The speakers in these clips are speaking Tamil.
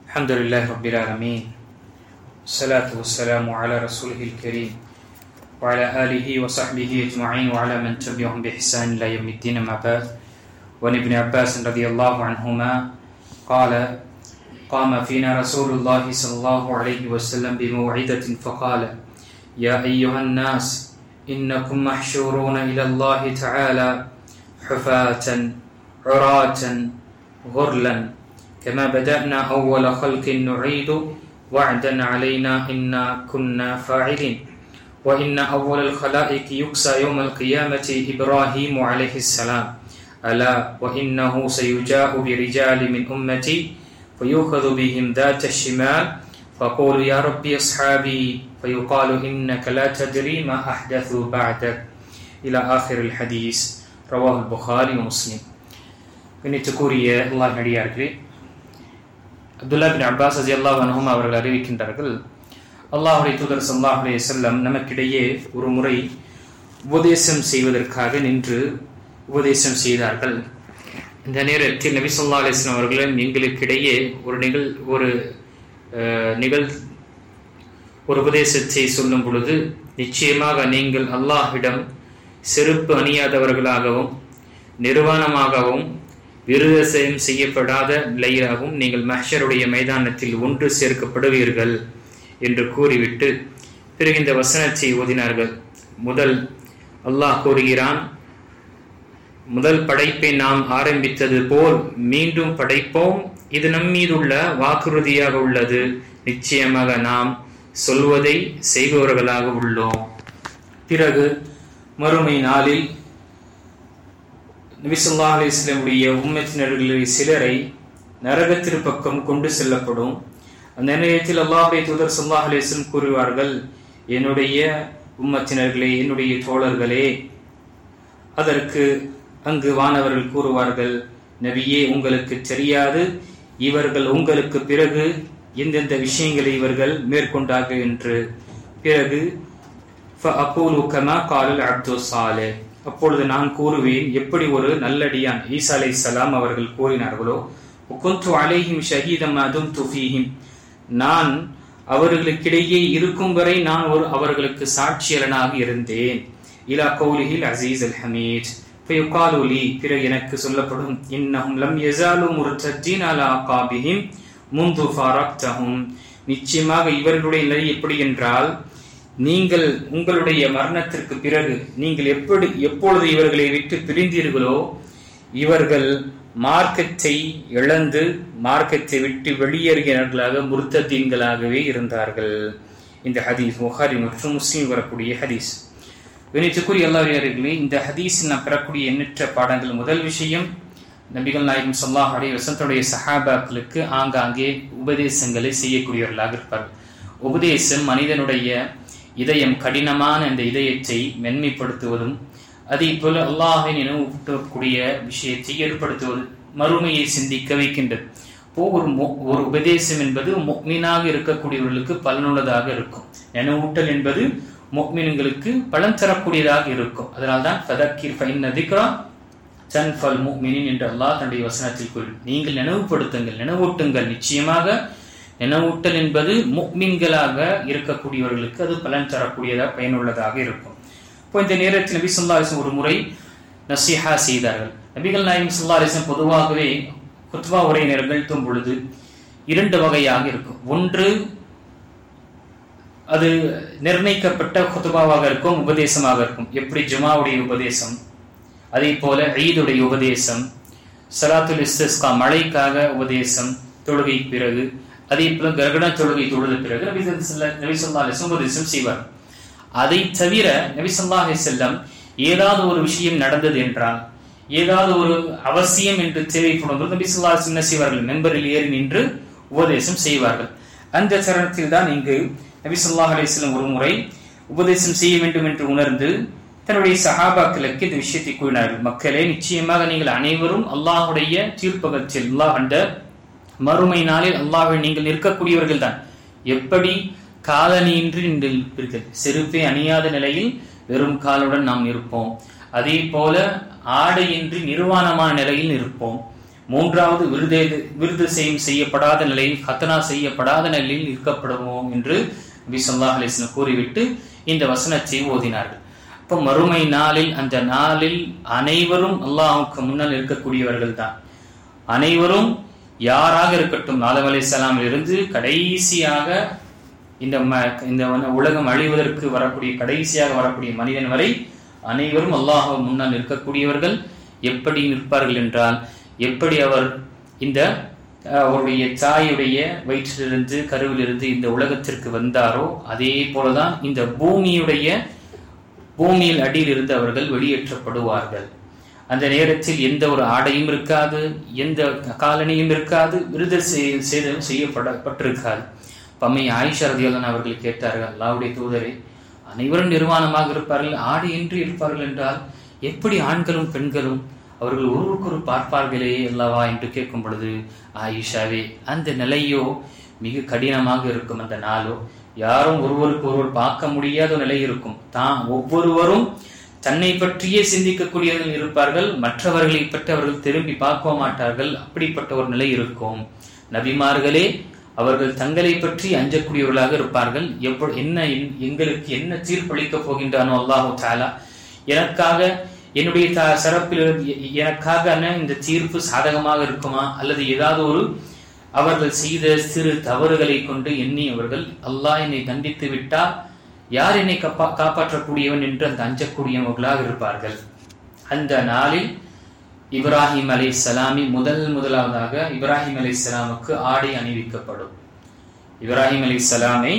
Alhamdulillah Rabbil Alameen. Salatu wassalamu ala rasulihil kareem wa ala alihi wa sahbihi ajma'in wa ala man tabi'ahum bi ihsan ila yawmiddin, amma ba'd. Wa ibn Abbas radiyallahu anhuma qala qama fina Rasulullah sallallahu alayhi wa sallam bi maw'idatin faqala ya ayyuhan nas innakum mahshuruna ila Allah ta'ala hufatan uratan ghurlan كما بدأنا أول خلق نعيد وعدا علينا إنا كنا فاعلين وإن أول الخلائق يكسى يوم القيامة إبراهيم عليه السلام ألا وإنه سيجاء برجال من أمتي فيؤخذ بهم ذات الشمال فقول يا ربي أصحابي فيقال إنك لا تدري ما أحدثوا بعدك إلى آخر الحديث رواه البخاري ومسلم. கண்ணியத்துக்குரிய அல்லாஹ் நடிகார்களே, அப்துல்லா பின் அப்பாஸ் ரலியல்லாஹு அன்ஹு அவர்கள் அறிவிக்கின்றார்கள், அல்லாஹ்வுடைய தூதர் ஸல்லல்லாஹு அலைஹி வஸல்லம் நமக்கிடையே ஒரு முறை உபதேசம் செய்வதற்காக நின்று உபதேசம் செய்தார்கள். இந்த நேரத்தில் நபி ஸல்லல்லாஹு அலைஹி வஸல்லம் அவர்கள் எங்களுக்கிடையே ஒரு உபதேசத்தை சொல்லும் பொழுது, நிச்சயமாக நீங்கள் அல்லாஹ்விடம் செருப்பு அணியாதவர்களாகவும் நிர்வாணமாகவும் விருதசயம் செய்யப்படாத நிலையாகவும் நீங்கள் மஹ்ஷருடைய மைதானத்தில் ஒன்று சேர்க்கப்படுவீர்கள் என்று கூறிவிட்டு பிறகு இந்த வசனத்தை ஓதினார்கள். முதல் அல்லாஹ் கூறுகிறான், முதல் படைப்பை நாம் ஆரம்பித்தது போல் மீண்டும் படைப்போம், இது நம்மீதுள்ள வாக்குறுதியாக உள்ளது, நிச்சயமாக நாம் சொல்வதை செய்பவர்களாக உள்ளோம். பிறகு மறுமை நாளில் நபி ஸல்லல்லாஹு அலைஹி வஸல்லம் உடைய உம்மத்தினர்களில் சிலரை நரகத்திற்கு பக்கம் கொண்டு செல்லப்படும். அந்த நேரத்தில் அல்லாஹ்வுடைய தூதர் ஸல்லல்லாஹு அலைஹி வஸல்லம் கூறுவார்கள், என்னுடைய உம்மத்தினர்களே, என்னுடைய தோழர்களே. அதற்கு அங்கு வானவர்கள் கூறுவார்கள், நபியே, உங்களுக்கு தெரியாது இவர்கள் உங்களுக்கு பிறகு எந்தெந்த விஷயங்களை இவர்கள் மேற்கொண்டார்கள் என்று. பிறகு ஃபஅகூலு கமா காலல் அப்து ஸாலிஹ், அப்பொழுது நான் கூறுவேன் எப்படி ஒரு நல்லடியான் ஈசா அலைஹிஸ்ஸலாம் அவர்கள் கூறினார்களோ, குன்து அலைஹிம் ஷஹீதம் மா தும்து ஃபீஹிம், நான் அவர்களுக்கிடையே இருக்கும் வரை நான் அவர்களுக்கு சாட்சியலனாக இருந்தேன். இலா கௌலிஹில் அஸீஸ் அல் ஹமீத் ஃபயுகாலு லீ, பிறகு எனக்கு சொல்லப்படும், இன்னஹும் லம் யஸாலு முர்தத்தீன் அலா அகாபிஹிம் முந்து ஃபரக்தஹும், நிச்சயமாக இவர்களுடைய நிலை எப்படி என்றால், நீங்கள் உங்களுடைய மரணத்திற்கு பிறகு நீங்கள் எப்பொழுது இவர்களை விட்டு பிரிந்தீர்களோ இவர்கள் மார்க்கத்தை இழந்து மார்க்கத்தை விட்டு வெளியேறுகிறார்களாக முர்த்ததீன்களாகவே இருந்தார்கள். இந்த ஹதீஸ் புகாரி மற்றும் முஸ்லிம் வரக்கூடிய ஹதீஸ். கணித்துக்குரிய அல்லாஹ்வினர்களே, இந்த ஹதீஸில் நாம் பெறக்கூடிய எண்ணற்ற பாடங்கள். முதல் விஷயம், நபிகள் நாயகம் ஸல்லல்லாஹு அலைஹி வஸல்லம் சஹாபாக்களுக்கு ஆங்காங்கே உபதேசங்களை செய்யக்கூடியவர்களாக இருப்பார்கள். உபதேசம் மனிதனுடைய இதயம், கடினமான இந்த இதயத்தை மென்மைப்படுத்துவதும், அதே போல அல்லாஹ்வை நினைவூட்டக்கூடிய விஷயத்தை ஏற்படுத்துவது, மறுமையை சிந்திக்க வைக்கின்றது. ஒரு உபதேசம் என்பது முஃமினாக இருக்கக்கூடியவர்களுக்கு பலனுள்ளதாக இருக்கும். நினைவூட்டல் என்பது முஃமின்களுக்கு பலன் தரக்கூடியதாக இருக்கும். அதனால்தான் ஃபதக்கிர் ஃபஇன்ன திக்ரா தன்ஃபல் முஃமினீன் என்று அல்லாஹ் தன்னுடைய வசனத்தில் கூறி, நீங்கள் நினைவுபடுத்துங்கள், நினைவூட்டுங்கள், நிச்சயமாக நினைவூட்டல் என்பது முஃமின்களாக இருக்கக்கூடியவர்களுக்கு அது பலன் தரக்கூடியதாக பயனுள்ளதாக இருக்கும். இப்போ இந்த நேரத்தில் நபி ஸல்லல்லாஹு அலைஹி வஸல்லம் ஒரு முறை நஸீஹா செய்தார்கள். நபிகள் நாயகம் ஸல்லல்லாஹு அலைஹி வஸல்லம் பொதுவாகவே குத்பா உரை நிகழ்த்தும் பொழுது இரண்டு வகையாக இருக்கும். ஒன்று, அது நிர்ணயிக்கப்பட்ட குத்பாவாக இருக்கும், உபதேசமாக இருக்கும். எப்படி ஜுமாவுடைய உபதேசம், அதே போல ஈதுடைய உபதேசம், ஸலாத்துல் இஸ்திஸ்கா மழைக்காக உபதேசம் தொழுகை பிறகு, அதே போல கிரகண தொழுகை தொழுத பிறகு நபி ஸல்லல்லாஹு அலைஹி வஸல்லம் உபதேசம் செய்வார். அதை தவிர நபி ஸல்லல்லாஹு அலைஹி வஸல்லம் ஏதாவது ஒரு விஷயம் நடந்தது என்றால், ஏதாவது ஒரு அவசியம் என்று தேவைப்படும் போது நபி ஸல்லல்லாஹு அலைஹி வஸல்லம் என்ன செய்வார்கள், மெம்பரில் ஏறி நின்று உபதேசம் செய்வார்கள். அந்த தருணத்தில் தான் இங்கு நபி ஸல்லல்லாஹு அலைஹி வஸல்லம் ஒரு முறை உபதேசம் செய்ய வேண்டும் என்று உணர்ந்து தன்னுடைய சஹாபாக்களுக்கு இந்த விஷயத்தை கூறினார்கள். மக்களே, நிச்சயமாக நீங்கள் அனைவரும் அல்லாஹ்வுடைய தீர்ப்பகத்தில், அல்லாஹ் அந்த மறுமை நாளில் அல்லாஹ்வை நீங்கள் நிற்கக்கூடியவர்கள் தான். எப்படி காலணியின்றி நிற்பீர்கள், செருப்பை அணியாத நிலையில் வெறும் காலுடன் நாம் இருப்போம். அதே போல ஆடையின்றி நிர்வாணமான நிலையில் இருப்போம். மூன்றாவது விருது செய்யப்படாத நிலையில், ஹத்னா செய்யப்படாத நிலையில் இருக்கப்படுவோம் என்று நபி ஸல்லல்லாஹு அலைஹி வஸல்லம் கூறிவிட்டு இந்த வசனத்தை ஓதினார்கள். அப்ப மறுமை நாளில், அந்த நாளில் அனைவரும் அல்லாஹ்வுக்கு முன்னால் இருக்கக்கூடியவர்கள் தான். அனைவரும் யாராக இருக்கட்டும், ஆதம் அலைஹிஸ்ஸலாமில் இருந்து கடைசியாக இந்த உலகம் அழிவதற்கு வரக்கூடிய கடைசியாக வரக்கூடிய மனிதன் வரை அனைவரும் அல்லாஹ் முன்னால் இருக்கக்கூடியவர்கள். எப்படி நிற்பார்கள் என்றால், எப்படி அவர் அவருடைய தாயுடைய வயிற்றிலிருந்து, கருவிலிருந்து இந்த உலகத்திற்கு வந்தாரோ அதே போலதான் இந்த பூமியில் அடியில் இருந்து அவர்கள் வெளியேற்றப்படுவார்கள். அந்த நேரத்தில் எந்த ஒரு ஆடையும் இருக்காது, எந்த காலணியும் இருக்காது, விருது செய்யப்பட்டிருக்காது. பம்மை ஆயிஷா ரலியல்லாஹு அன்ஹா அவர்கள் கேட்டார்கள், அல்லாஹ்வுடைய தூதரே, அனைவரும் நிர்வாணமாக இருப்பார்கள், ஆடையின்றி இருப்பார்கள் என்றால் எப்படி ஆண்களும் பெண்களும் அவர்கள் ஒருவருக்கொரு பார்ப்பார்களே அல்லவா என்று கேட்கும் பொழுது, ஆயிஷாவே, அந்த நிலையோ மிக கடினமாக இருக்கும். அந்த நாளோ யாரும் ஒருவருக்கு ஒருவர் பார்க்க முடியாத நிலை இருக்கும். ஒவ்வொருவரும் தன்னை பற்றியே சிந்திக்கக்கூடியவர்கள் இருப்பார்கள், மற்றவர்களை பற்றி அவர்கள் திரும்பி பார்க்க மாட்டார்கள். அப்படிப்பட்ட ஒரு நிலை இருக்கும். நபிமார்களே அவர்கள் தங்களை பற்றி அஞ்சக்கூடியவர்களாக இருப்பார்கள். எங்களுக்கு என்ன தீர்ப்பளிக்கப் போகின்றானோ அல்லாஹு தஆலா, எனக்காக என்னுடைய சிறப்பில் எனக்காக இந்த தீர்ப்பு சாதகமாக இருக்குமா, அல்லது ஏதாவது ஒரு அவர்கள் செய்த சிறு தவறுகளை கொண்டு எண்ணி அவர்கள் அல்லாஹ் என்னை தண்டித்து விட்டால் யார் என்னை காப்பாற்றக்கூடியவன் என்று அந்த அஞ்சக்கூடியவர்களாக இருப்பார்கள். அந்த நாளில் இப்ராஹிம் அலைஹிஸ்ஸலாமி முதலாவதாக இப்ராஹிம் அலைஹிஸ்ஸலாமுக்கு ஆடை அணிவிக்கப்படும். இப்ராஹிம் அலைஹிஸ்ஸலாமை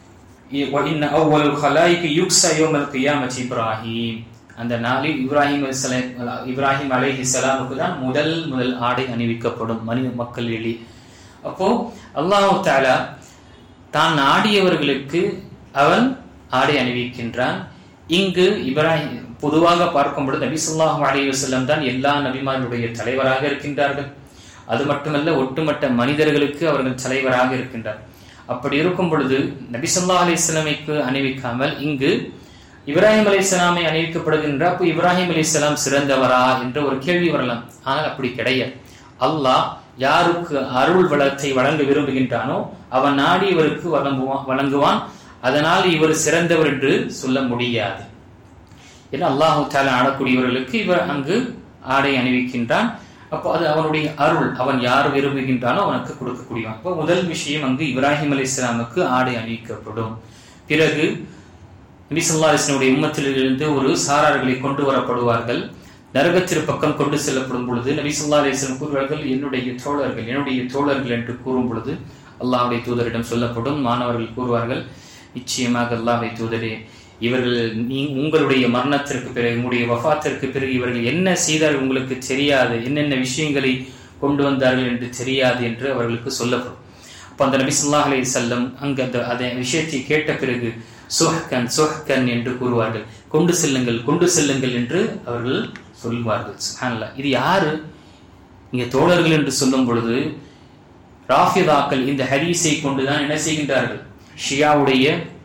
அந்த நாளில் இப்ராஹிம் அலைஹிஸ்ஸலாமுக்கு தான் முதல் ஆடை அணிவிக்கப்படும் மனித மக்கள் எழி. அப்போ அல்லாஹ் தஆலா தான் நாடியவர்களுக்கு அவன் ஆடை அணிவிக்கின்றான். இங்கு இப்ராஹிம் பொதுவாக பார்க்கும் பொழுது நபி ஸல்லல்லாஹு அலைஹி வஸல்லம் தான் எல்லா நபிமார்களுடைய தலைவராக இருக்கின்றார்கள். அது மட்டுமல்ல, ஒட்டுமொத்த மனிதர்களுக்கு அவர்கள் தலைவராக இருக்கின்றார். அப்படி இருக்கும் பொழுது நபி ஸல்லல்லாஹு அலைஹி வஸல்லமைக்கு அணிவிக்காமல் இங்கு இப்ராஹிம் அலைஹிஸ்ஸலாமை அணிவிக்கப்படுகின்ற, அப்போ இப்ராஹிம் அலைஹிஸ்ஸலாம் சிறந்தவரா என்ற ஒரு கேள்வி வரலாம். ஆனால் அப்படி கிடையாது. அல்லாஹ் யாருக்கு அருள் வளத்தை வழங்க விரும்புகின்றானோ அவன் நாடியவருக்கு வழங்குவான். அதனால் இவர் சிறந்தவர் என்று சொல்ல முடியாது. ஏன்னா அல்லாஹு தஆலா ஆடக்கூடியவர்களுக்கு இவர் அங்கு ஆடை அணிவிக்கின்றான். அப்போ அது அவனுடைய அருள், அவன் யார் விரும்புகின்றானோ அவனுக்கு கொடுக்கக்கூடியவன். அப்போ முதல் விஷயம் அங்கு இப்ராஹிம் அலைஹிஸ்ஸலாமுக்கு ஆடை அணிவிக்கப்படும். பிறகு நபி ஸல்லல்லாஹு அலைஹி வஸல்லம் உம்மத்திலிருந்து ஒரு சாரார்களை கொண்டு வரப்படுவார்கள். நரகத்திற்கு பக்கம் கொண்டு செல்லப்படும் பொழுது நபி ஸல்லல்லாஹு அலைஹி வஸல்லம் கூறுவார்கள், என்னுடைய தோழர்கள் என்று கூறும் பொழுது அல்லாஹ்வுடைய தூதரிடம் சொல்லப்படும். மாணவர்கள் கூறுவார்கள், நிச்சயமாக அல்லாஹ்வுடைய தூதரே, இவர்கள் உங்களுடைய மரணத்திற்கு பிறகு, உங்களுடைய வஃபாத்திற்கு பிறகு இவர்கள் என்ன செய்தார்கள் உங்களுக்கு தெரியாது, என்னென்ன விஷயங்களை கொண்டு வந்தார்கள் என்று தெரியாது என்று அவர்களுக்கு சொல்லப்படும். அப்போ அந்த நபி ஸல்லல்லாஹு அலைஹி வஸல்லம் அங்கு அந்த விஷயத்தை கேட்ட பிறகு சுஹ்கன் என்று கூறுவார்கள், கொண்டு செல்லுங்கள் என்று அவர்கள் சொல்வார்கள். சுப்ஹானல்லாஹ். இது யாரு? இங்க தோழர்கள் என்று சொல்லும் பொழுது ராஃபிதாக்கள் இந்த ஹதீஸை கொண்டுதான் என்ன செய்கின்றார்கள், ஷியாவுடைய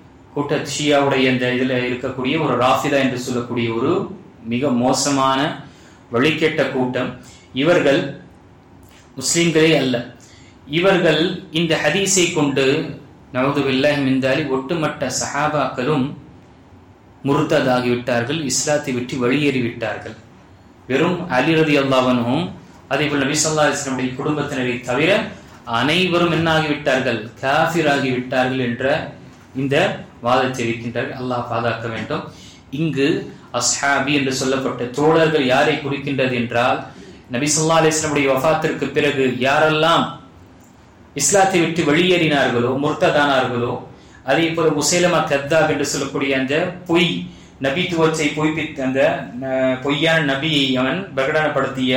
இந்த இதுல இருக்கக்கூடிய ஒரு ராஃபிதா என்று சொல்லக்கூடிய ஒரு மிக மோசமான வழிகெட்ட கூட்டம். இவர்கள் முஸ்லிம்களே அல்ல. இவர்கள் இந்த ஹதீஸை கொண்டு நவுது பில்லாஹி மின் தாலிக் ஒட்டுமொத்த சஹாபாக்களும் முர்ததாகிவிட்டார்கள், இஸ்லாத்தை விட்டு வெளியேறிவிட்டார்கள். வெறும் அலி ரலியல்லாஹு அன்ஹும் அதேபோல் நபி ஸல்லல்லாஹு அலைஹி வஸல்லம் குடும்பத்தினரை தவிர அனைவரும் என்ன ஆகிவிட்டார்கள், காஃபிர் ஆகிவிட்டார்கள் என்ற இந்த வாதத்தை இருக்கின்றார்கள். அல்லாஹ் பாதுகாக்க வேண்டும். இங்கு அஸ்ஹாபி என்று சொல்லப்பட்ட தோழர்கள் யாரை குறிக்கின்றது என்றால், நபி ஸல்லல்லாஹு அலைஹி வஸல்லம் வஃபாத்திற்கு பிறகு யாரெல்லாம் இஸ்லாத்தை விட்டு வெளியேறினார்களோ, முர்ததானார்களோ, அதே போல முசைலமா கத்தாப் என்று சொல்லக்கூடிய அந்த பொய் நபித்துவத்தை பொய்ப்பித்த அந்த பொய்யான நபியை அவன் பிரகடனப்படுத்திய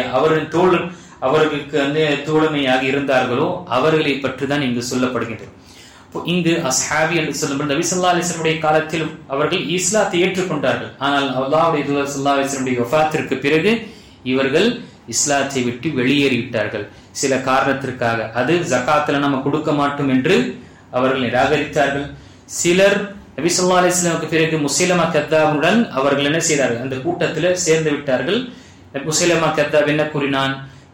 அவர்களுக்கு தோழமையாக இருந்தார்களோ அவர்களை பற்றி தான் இங்கு சொல்லப்படுகின்றது. இங்கு அஸ்ஹாபி என்று சொல்லும்போது நபி ஸல்லல்லாஹு அலைஹி வஸல்லம் காலத்தில் அவர்கள் இஸ்லாத்தை ஏற்றுக்கொண்டார்கள். ஆனால் அல்லாஹ்வுடைய தூதர் ஸல்லல்லாஹு அலைஹி வஸல்லம் வஃபாத்திற்கு பிறகு இவர்கள் இஸ்லாத்தை விட்டு வெளியேறிவிட்டார்கள். சில காரணத்திற்காக அது ஜகாத்துல நம்ம கொடுக்க மாட்டோம் என்று அவர்கள் நிராகரித்தார்கள். சிலர் நபி ஸல்லல்லாஹு அலைஹி வஸல்லம் பிறகு முசைலமா கத்தாபுடன் அவர்கள் என்ன செய்தார்கள், அந்த கூட்டத்தில் சேர்ந்து விட்டார்கள். முசைலமா கத்தாப் என்ன கூறினான்,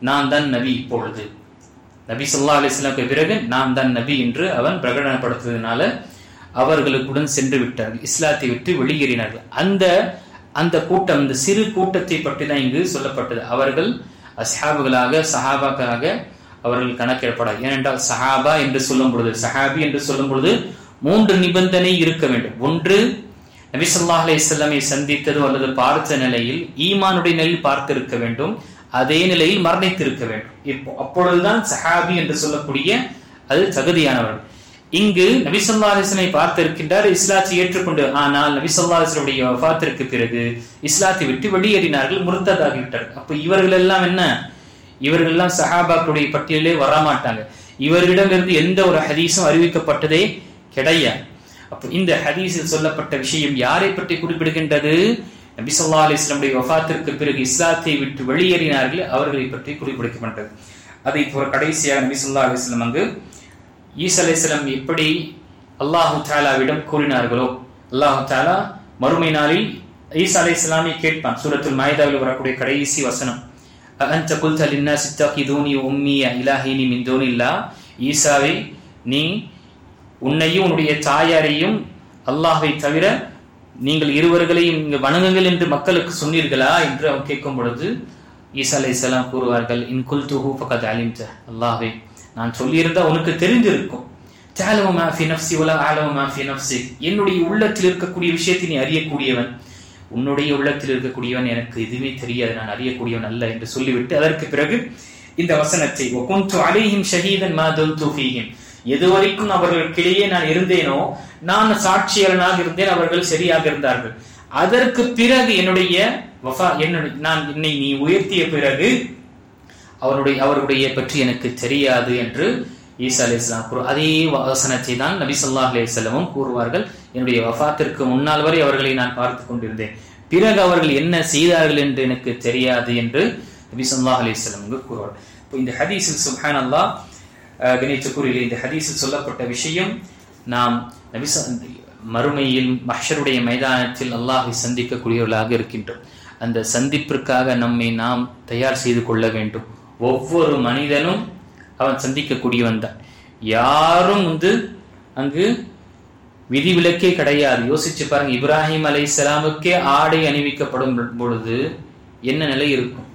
நான் தான் நபி, இப்பொழுது நபி ஸல்லல்லாஹு அலைஹி வஸல்லம் பிறகு நான் தான் நபி என்று அவன் பிரகடனப்படுத்துவதனால அவர்களுக்குடன் சென்று விட்டார்கள், இஸ்லாத்தை விட்டு வெளியேறினார்கள். அந்த கூட்டம், இந்த சிறு கூட்டத்தை பற்றி தான் இங்கு சொல்லப்பட்டது. அவர்கள் அஸ்ஹாபுகளாக சஹாபாக்களாக அவர்கள் கணக்கிடப்படாது. ஏனென்றால் சஹாபா என்று சொல்லும் பொழுது, சஹாபி என்று சொல்லும் பொழுது 3 நிபந்தனை இருக்க வேண்டும். ஒன்று, நபி ஸல்லல்லாஹு அலைஹி வஸல்லமை சந்தித்ததோ அல்லது பார்த்த நிலையில் ஈமானுடைய நிலையில் பார்த்து இருக்க வேண்டும், அதே நிலையில் மரணித்திருக்க வேண்டும். அப்பொழுதுதான் சஹாபி என்று சொல்லக்கூடிய அது தகுதியானவர்கள். இங்கு நபி ஸல்லல்லாஹு அலைஹி வஸல்லம் பார்த்திருக்கின்றார், இஸ்லாத்தை ஏற்றுக்கொண்டு. ஆனால் நபி ஸல்லல்லாஹு அலைஹி வஸல்லம் உடைய வஃபாத்திற்கு பிறகு இஸ்லாத்தை விட்டு வெளியேறினார்கள், முர்த்ததாகிவிட்டார்கள். அப்ப இவர்கள் எல்லாம் என்ன? இவர்கள் எல்லாம் சஹாபாக்களுடைய பட்டியலே வரமாட்டாங்க. இவர்களிடமிருந்து எந்த ஒரு ஹதீஸும் அறிவிக்கப்பட்டதே கிடையாது. அப்ப இந்த ஹதீஸில் சொல்லப்பட்ட விஷயம் யாரை பற்றி குறிப்பிடுகின்றது? நபி ஸல்லல்லாஹு அலைஹி வஸல்லம் உடைய வஃபாத்திற்கு பிறகு இஸ்லாத்தை விட்டு வெளியேறினார்கள், அவர்களை பற்றி குறிப்பிடப்பட்டது. அதை இப்போ கடைசியாக நபி ஸல்லல்லாஹு அலைஹி வஸல்லம் அங்கு ஈசா அலைஹிஸ்ஸலாம் எப்படி அல்லாஹு தஆலாவிடம் கூறினார்களோ, அல்லாஹு தஆலா மறுமை நாளில் ஈசா அலைஹிஸ்ஸலாமை கேட்பான். சூரத்துல் மாயிதாவில் வரக்கூடிய கடைசி வசனம், அன்த குல்த லின்னாஸ் இத்தகிதுனி உம்மி இலாஹினி மின் தூனில்லாஹ், ஈசாவை நீ உன்னையும் உன்னுடைய தாயாரையும் அல்லாஹ்வை தவிர நீங்கள் இருவர்களையும் இங்கு வணங்குங்கள் என்று மக்களுக்கு சொன்னீர்களா என்று அவன் கேட்கும் பொழுது ஈசா அலைஹிஸ்ஸலாம் கூறுவார்கள், இன் குல்துஹு ஃபகத் அலிம்த, அல்லாஹ்வே நான் சொல்லியிருந்தா உனக்கு தெரிந்திருக்கும். தஅலமு மா ஃபீ நஃப்ஸி வலா அஅலமு மா ஃபீ நஃப்ஸிக், என்னுடைய உள்ளத்தில் இருக்கக்கூடிய விஷயத்தை நீ அறியக்கூடியவன், உன்னுடைய உள்ளத்தில் இருக்கக்கூடியவன் எனக்கு எதுவுமே தெரியாது, நான் அறியக்கூடியவன் அல்ல என்று சொல்லிவிட்டு அதற்கு பிறகு இந்த வசனத்தை, வகுன்து அலைஹிம் ஷஹீதன் மா துன்து ஃபீஹிம், எதுவரைக்கும் அவர்களுக்கிடையே நான் இருந்தேனோ நான் சாட்சியாளனாக இருந்தேன், அவர்கள் சரியாக இருந்தார்கள். அதற்கு பிறகு என்னை நீ உயர்த்திய பிறகு அவருடைய பற்றி எனக்கு தெரியாது என்று ஈசா அலைஹிஸ்ஸலாம் கூறு. அதே வசனத்தை தான் நபி ஸல்லல்லாஹு அலைஹி வஸல்லமும் கூறுவார்கள், என்னுடைய வஃபாத்திற்கு முன்னால் வரை அவர்களை நான் பார்த்து கொண்டிருந்தேன், பிறகு அவர்கள் என்ன செய்தார்கள் என்று எனக்கு தெரியாது என்று நபி ஸல்லல்லாஹு அலைஹி வஸல்லம் கூறுவார்கள். இப்போ இந்த ஹதீஸில் சுப்ஹானல்லாஹ் கணித்துக்குரிய இந்த ஹதீஸில் சொல்லப்பட்ட விஷயம், நாம் நபி மறுமையில் மஹ்ஷருடைய மைதானத்தில் அல்லாஹ்வை சந்திக்கக்கூடியவர்களாக இருக்கின்றோம். அந்த சந்திப்பிற்காக நம்மை நாம் தயார் செய்து கொள்ள வேண்டும். ஒவ்வொரு மனிதனும் அவன் சந்திக்கக்கூடியவன் தான், யாரும் அங்கு விதிவிலக்கே கிடையாது. யோசிச்சு பாருங்க, இப்ராஹிம் அலைஹிஸ்ஸலாமுக்கே ஆடை அணிவிக்கப்படும் பொழுது என்ன நிலை இருக்கும்?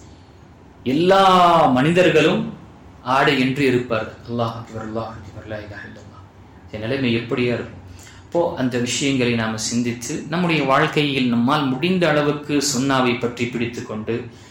எல்லா மனிதர்களும் ஆடை என்று இருப்பார்கள். அல்லாஹ் அக்பர் அல்லாஹ் அக்பர் லா இலாஹா இல்லல்லாஹ், நிலைமை எப்படியா இருக்கும்? அப்போ அந்த விஷயங்களை நாம சிந்தித்து நம்முடைய வாழ்க்கையில் நம்மால் முடிந்த அளவுக்கு சுன்னாவை பற்றி பிடித்து கொண்டு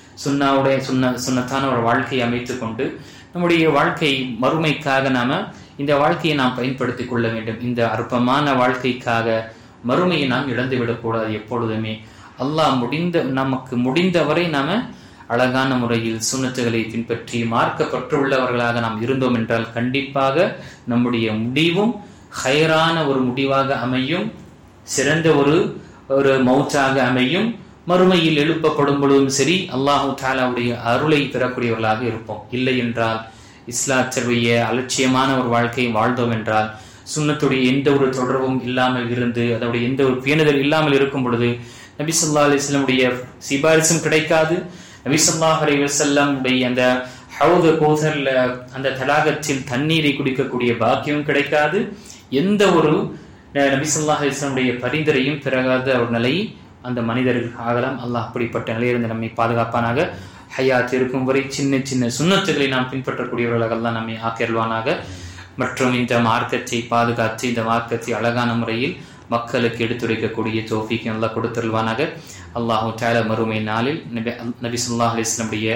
சுன்னத்தான ஒரு வாழ்க்கையை அமைத்துக் கொண்டு நம்முடைய வாழ்க்கை மறுமைக்காக நாம இந்த வாழ்க்கையை நாம் பயன்படுத்திக் கொள்ள வேண்டும். இந்த அற்பமான வாழ்க்கைக்காக மறுமையை நாம் இழந்துவிடக்கூடாது. எப்பொழுதுமே அல்லாஹ் நமக்கு முடிந்தவரை நாம அழகான முறையில் சுன்னத்துகளை பின்பற்றி மார்க்கப்பட்டுள்ளவர்களாக நாம் இருந்தோம் என்றால் கண்டிப்பாக நம்முடைய முடிவும் ஹைரான ஒரு முடிவாக அமையும், சிறந்த ஒரு மௌத்தாக அமையும். மறுமையில் எழுப்பப்படும் பொழுதும் சரி அல்லாஹு தஆலாவுடைய அருளை பெறக்கூடியவர்களாக இருப்போம். இல்லை என்றால் இஸ்லாத்துடைய அலட்சியமான ஒரு வாழ்க்கையை வாழ்ந்தோம் என்றால், சுன்னத்துடைய எந்த ஒரு தொடர்பும் இல்லாமல் இருந்து அதோடைய எந்த ஒரு பேணுதல் இல்லாமல் இருக்கும் பொழுது நபி ஸல்லல்லாஹு அலைஹி வஸல்லம் உடைய சிபாரிசும் கிடைக்காது. நபி ஸல்லல்லாஹு அலைஹி வஸல்லம் உடைய அந்த ஹவுது கௌசர்ல அந்த தடாகத்தில் தண்ணீரை குடிக்கக்கூடிய பாக்கியம் கிடைக்காது. எந்த ஒரு நபி ஸல்லல்லாஹு அலைஹி வஸல்லம் உடைய பரிந்துரையும் பெறாத ஒரு நிலை அந்த மனிதர்கள் ஆகலாம். அல்லாஹ் அப்படிப்பட்ட நிலையிலிருந்து நம்மை பாதுகாப்பானாக. ஹயாத் இருக்கும் வரை சின்ன சின்ன சுன்னத்துகளை நாம் பின்பற்றக்கூடியவர்களாக எல்லாம் நம்மை ஆக்கியல்வானாக. மற்றும் இந்த மார்க்கத்தை பாதுகாத்து இந்த மார்க்கத்தை அழகான முறையில் மக்களுக்கு எடுத்துரைக்கக்கூடிய தௌஃபீக் அல்லாஹ் கொடுத்தருள்வானாக. அல்லாஹு தஆலா மறுமை நாளில் நபி ஸல்லல்லாஹு அலைஹி வஸல்லம் உடைய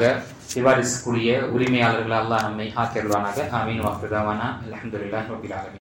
சிபாரிசுக்குரிய உரிமையாளர்கள் அல்லாஹ் நம்மை ஆக்கியல்வானாக. ஆமீன். வாஹிரு தஅவானா அல்ஹம்துலில்லாஹி ரப்பில் ஆலமீன்.